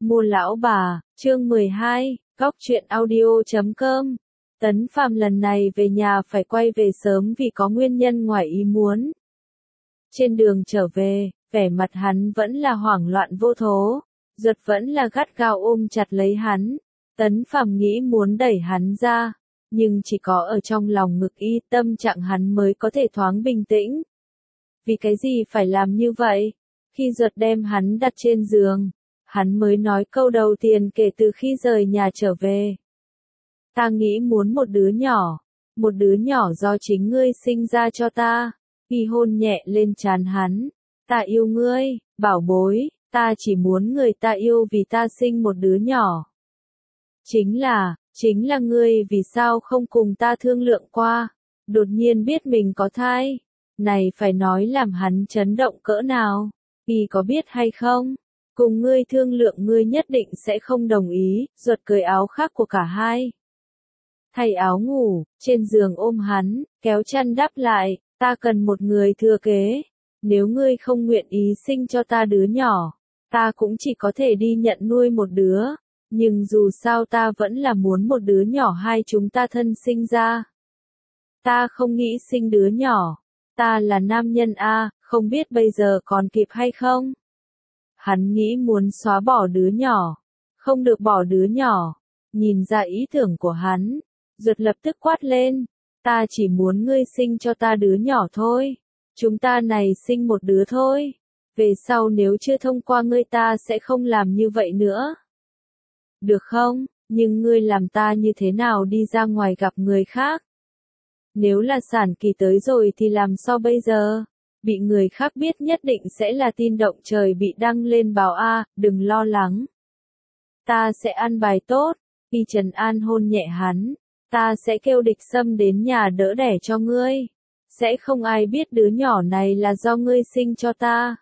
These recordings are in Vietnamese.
Mua lão bà, chương 12, góc truyện audio.com. Tấn Phàm lần này về nhà phải quay về sớm vì có nguyên nhân ngoài ý muốn. Trên đường trở về, vẻ mặt hắn vẫn là hoảng loạn vô thố, Duật vẫn là gắt gao ôm chặt lấy hắn. Tấn Phàm nghĩ muốn đẩy hắn ra, nhưng chỉ có ở trong lòng ngực y tâm trạng hắn mới có thể thoáng bình tĩnh. Vì cái gì phải làm như vậy? Khi Duật đem hắn đặt trên giường, hắn mới nói câu đầu tiên kể từ khi rời nhà trở về. Ta nghĩ muốn một đứa nhỏ do chính ngươi sinh ra cho ta. Y hôn nhẹ lên trán hắn. Ta yêu ngươi, bảo bối, ta chỉ muốn người ta yêu vì ta sinh một đứa nhỏ. Chính là ngươi vì sao không cùng ta thương lượng qua, đột nhiên biết mình có thai. Này phải nói làm hắn chấn động cỡ nào, Y có biết hay không? Cùng ngươi thương lượng ngươi nhất định sẽ không đồng ý. Duật cởi áo khác của cả hai. Thay áo ngủ, trên giường ôm hắn, kéo chăn đắp lại, ta cần một người thừa kế. Nếu ngươi không nguyện ý sinh cho ta đứa nhỏ, ta cũng chỉ có thể đi nhận nuôi một đứa. Nhưng dù sao ta vẫn là muốn một đứa nhỏ hai chúng ta thân sinh ra. Ta không nghĩ sinh đứa nhỏ. Ta là nam nhân a, không biết bây giờ còn kịp hay không? Hắn nghĩ muốn xóa bỏ đứa nhỏ. Không được bỏ đứa nhỏ. Nhìn ra ý tưởng của hắn, Duật lập tức quát lên. Ta chỉ muốn ngươi sinh cho ta đứa nhỏ thôi. Chúng ta này sinh một đứa thôi. Về sau nếu chưa thông qua ngươi ta sẽ không làm như vậy nữa. Được không? Nhưng ngươi làm ta như thế nào đi ra ngoài gặp người khác? Nếu là sản kỳ tới rồi thì làm sao bây giờ? Bị người khác biết nhất định sẽ là tin động trời bị đăng lên báo a, đừng lo lắng. Ta sẽ ăn bài tốt. Y trấn an hôn nhẹ hắn. Ta sẽ kêu Địch Sâm đến nhà đỡ đẻ cho ngươi. Sẽ không ai biết đứa nhỏ này là do ngươi sinh cho ta.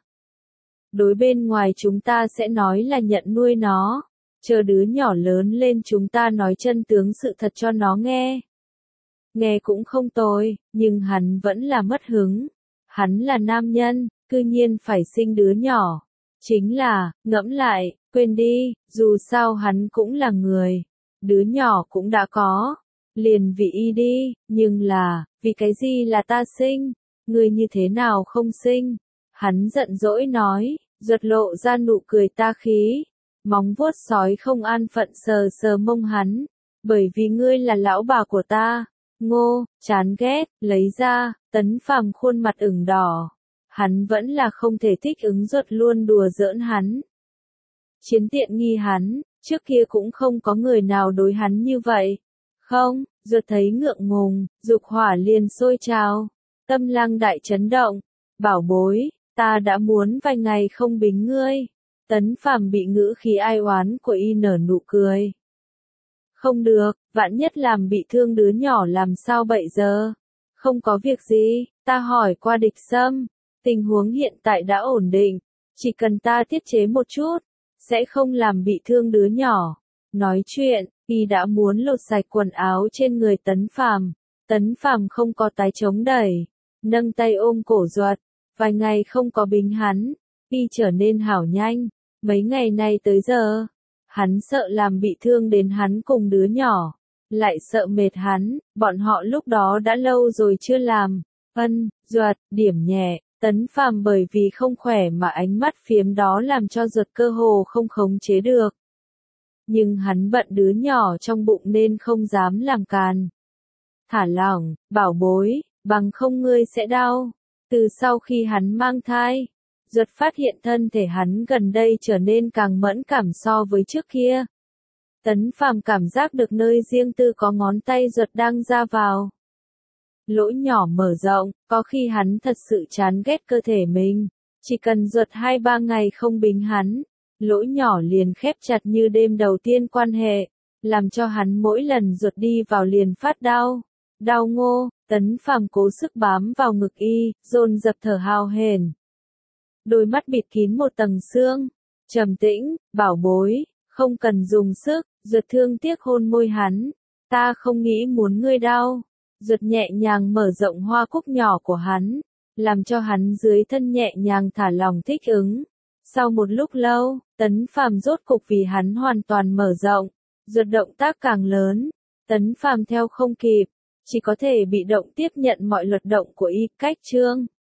Đối bên ngoài chúng ta sẽ nói là nhận nuôi nó. Chờ đứa nhỏ lớn lên chúng ta nói chân tướng sự thật cho nó nghe. Nghe cũng không tồi, nhưng hắn vẫn là mất hứng. Hắn là nam nhân, cư nhiên phải sinh đứa nhỏ. Chính là, ngẫm lại, quên đi, dù sao hắn cũng là người. Đứa nhỏ cũng đã có. Liền vì y đi, nhưng là, vì cái gì là ta sinh? Ngươi như thế nào không sinh? Hắn giận dỗi nói, Duật lộ ra nụ cười ta khí. Móng vuốt sói không an phận sờ sờ mông hắn. Bởi vì ngươi là lão bà của ta. Ngô, chán ghét, lấy ra. Tấn Phàm khuôn mặt ửng đỏ. Hắn vẫn là không thể thích ứng Duật luôn đùa giỡn hắn. Chiếm tiện nghi hắn, trước kia cũng không có người nào đối hắn như vậy. Không, Duật thấy ngượng ngùng, dục hỏa liền sôi trào. Tâm Lăng đại chấn động. Bảo bối, ta đã muốn vài ngày không bính ngươi. Tấn Phàm bị ngữ khí ai oán của y nở nụ cười. Không được, vạn nhất làm bị thương đứa nhỏ làm sao bây giờ? Không có việc gì, ta hỏi qua Địch Sâm. Tình huống hiện tại đã ổn định. Chỉ cần ta tiết chế một chút, sẽ không làm bị thương đứa nhỏ. Nói chuyện, y đã muốn lột sạch quần áo trên người Tấn Phàm. Tấn Phàm không có tái chống đẩy. Nâng tay ôm cổ Duật. Vài ngày không có bính hắn. Y trở nên hảo nhanh. Mấy ngày nay tới giờ, hắn sợ làm bị thương đến hắn cùng đứa nhỏ, lại sợ mệt hắn, bọn họ lúc đó đã lâu rồi chưa làm. Duật, điểm nhẹ, Tấn Phàm bởi vì không khỏe mà ánh mắt phiếm đó làm cho Duật cơ hồ không khống chế được. Nhưng hắn bận đứa nhỏ trong bụng nên không dám làm càn. Thả lỏng, bảo bối, bằng không ngươi sẽ đau. Từ sau khi hắn mang thai, Duật phát hiện thân thể hắn gần đây trở nên càng mẫn cảm so với trước kia. Tấn Phàm cảm giác được nơi riêng tư có ngón tay Duật đang ra vào. Lỗ nhỏ mở rộng, có khi hắn thật sự chán ghét cơ thể mình. Chỉ cần Duật 2-3 ngày không bính hắn, lỗ nhỏ liền khép chặt như đêm đầu tiên quan hệ, làm cho hắn mỗi lần Duật đi vào liền phát đau. Đau ngô, Tấn Phàm cố sức bám vào ngực y, dồn dập thở hào hển. Đôi mắt bịt kín một tầng sương. Trầm tĩnh, bảo bối, không cần dùng sức. Duật thương tiếc hôn môi hắn. Ta không nghĩ muốn ngươi đau. Duật nhẹ nhàng mở rộng hoa cúc nhỏ của hắn, làm cho hắn dưới thân nhẹ nhàng thả lòng thích ứng. Sau một lúc lâu, Tấn Phàm rốt cục vì hắn hoàn toàn mở rộng, ruột động tác càng lớn, Tấn Phàm theo không kịp, chỉ có thể bị động tiếp nhận mọi luật động của Y Cách Trương.